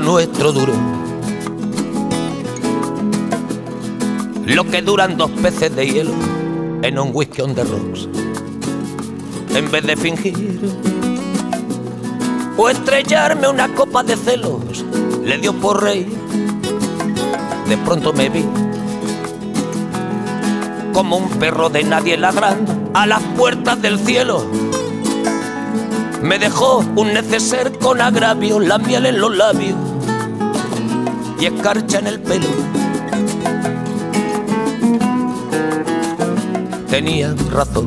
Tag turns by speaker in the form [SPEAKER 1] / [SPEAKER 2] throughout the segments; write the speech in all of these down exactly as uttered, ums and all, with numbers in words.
[SPEAKER 1] nuestro duró lo que duran dos peces de hielo en un whisky on the rocks. En vez de fingir o estrellarme una copa de celos, le dio por reír. De pronto me vi como un perro de nadie ladrando a las puertas del cielo. Me dejó un neceser con agravio, la miel en los labios y escarcha en el pelo. Tenía razón.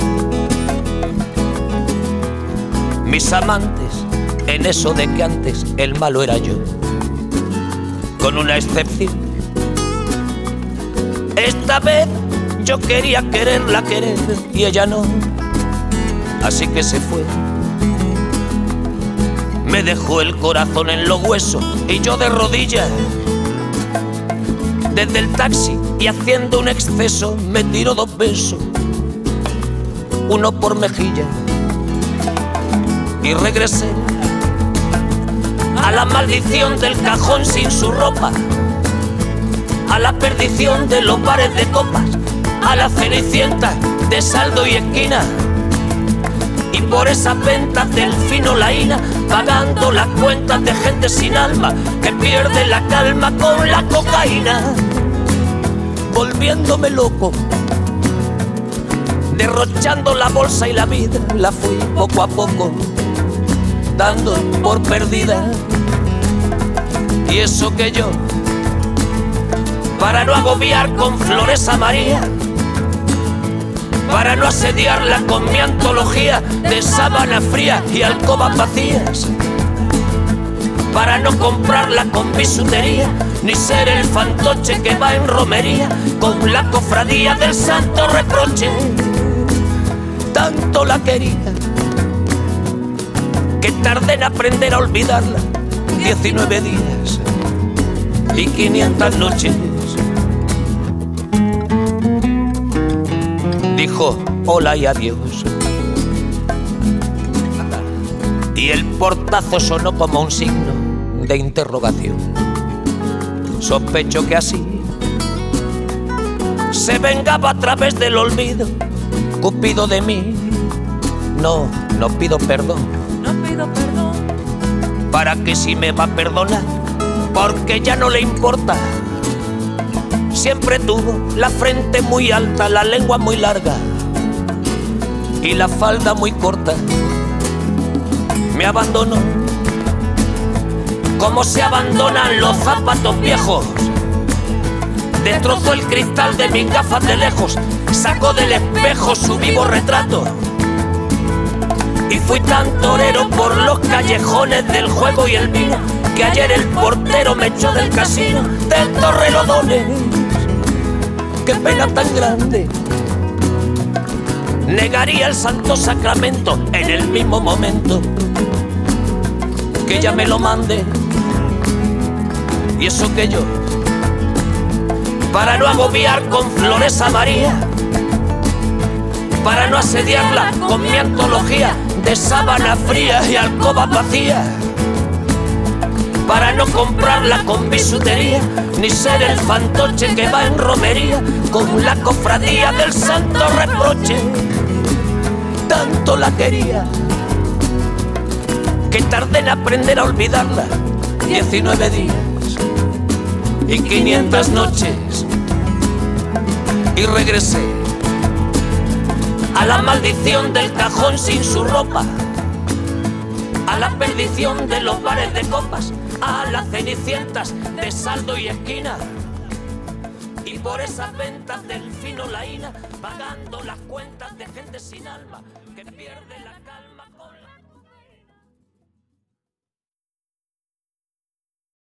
[SPEAKER 1] Mis amantes en eso de que antes el malo era yo, con una excepción. Esta vez yo quería quererla querer y ella no, así que se fue. Me dejó el corazón en los huesos y yo de rodillas. Desde el taxi y haciendo un exceso me tiró dos besos, uno por mejilla, y regresé a la maldición del cajón sin su ropa, a la perdición de los bares de copas, a la cenicienta de saldo y esquina, y por esas ventas del fino laína, pagando las cuentas de gente sin alma que pierde la calma con la cocaína. Volviéndome loco, derrochando la bolsa y la vida, la fui poco a poco dando por perdida. Y eso que yo, para no agobiar con flores a María, para no asediarla con mi antología de sábana fría y alcobas vacías, para no comprarla con bisutería, ni ser el fantoche que va en romería con la cofradía del santo reproche. Tanto la quería que tardé en aprender a olvidarla diecinueve días y quinientas noches. Dijo hola y adiós, y el portazo sonó como un signo de interrogación. Sospecho que así se vengaba a través del olvido Cupido de mí. No, no pido perdón,
[SPEAKER 2] no pido perdón.
[SPEAKER 1] ¿Para qué si me va a perdonar? Porque ya no le importa. Siempre tuvo la frente muy alta, la lengua muy larga y la falda muy corta. Me abandonó como se abandonan los zapatos viejos. Destrozó el cristal de mis gafas de lejos, sacó del espejo su vivo retrato. Y fui tan torero por los callejones del juego y el vino, que ayer el portero me echó del casino del Torrelodones. ¡Qué pena tan grande! Negaría el santo sacramento en el mismo momento que ella me lo mande. Y eso que yo, para no agobiar con flores a María, para no asediarla con mi antología de sábana fría y alcobas vacías, para no comprarla con bisutería, ni ser el fantoche que va en romería con la cofradía del santo reproche. Tanto la quería que tardé en aprender a olvidarla diecinueve días y quinientas noches. Y regresé a la maldición del cajón sin su ropa, a la perdición de los bares de copas, a las cenicientas de saldo y esquina, y por esas ventas del fino laína, pagando las cuentas de gente sin alma que pierde la calma.